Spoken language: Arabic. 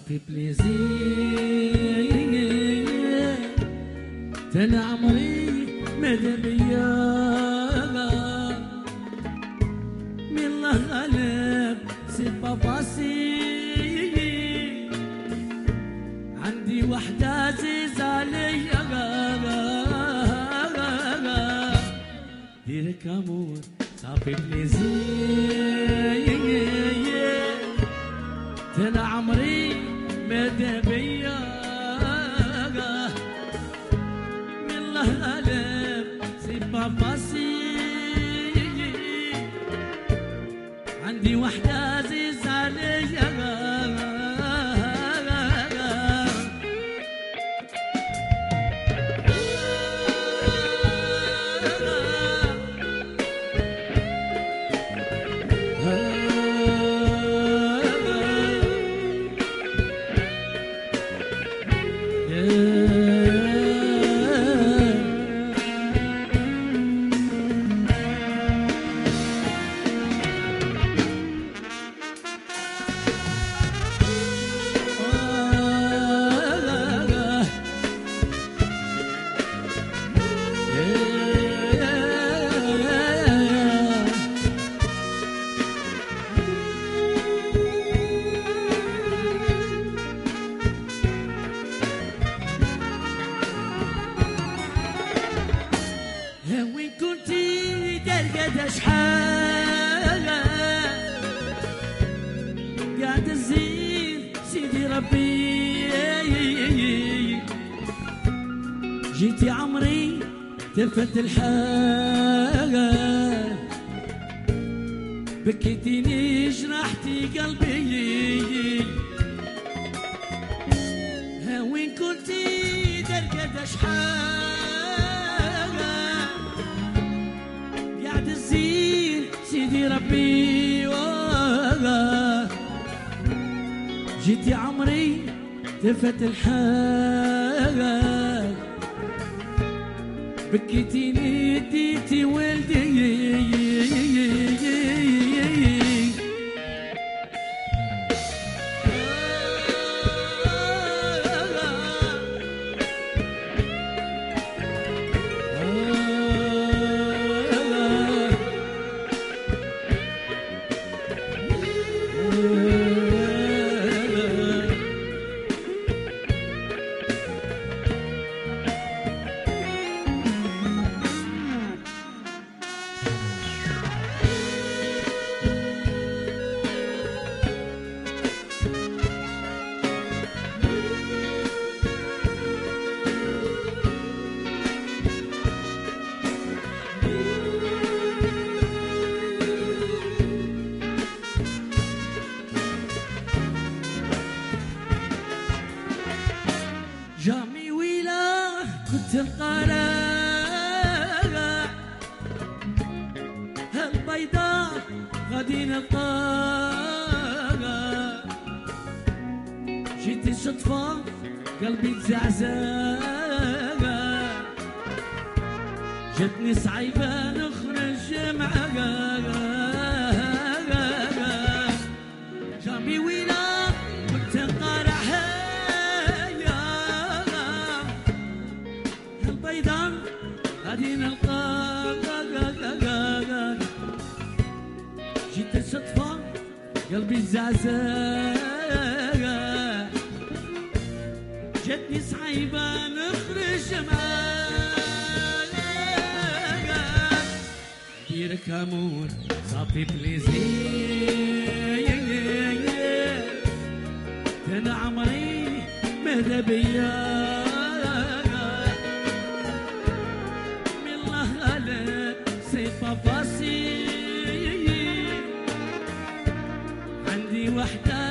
صافي بليزير تنا عمري ماذا بيا من الله غالب سي باباسي عندي وحدة عزيزة عليا ديرك امور صافي بليزير تنا عمري ماذا بيا من الله غالب سي باباسي عندي وحدة عزيزة عليا وين كنتي درقد شحال قاعد تزين سيدي ربي جيتي عمري تفت الحال بكيتيني جرحتي قلبي وين كنتي درقد شحال سيدي ربي جيتي عمري تفت الحال بكيتيني ديتي ولدي جامي ويلا كنت القارع هالبيضاء غادي نلقاها جيتي صدفة قلبي تزعزع جاتني صعيبة نخرج معاها جامي ويلا كنت القارع غادي نلقاك جيت صدفة قلبي زعزع جاتني صعيبة نخرج معاك ديرك امور صافي بليزير انا عمري ماذا بيا باباسي عندي وحدة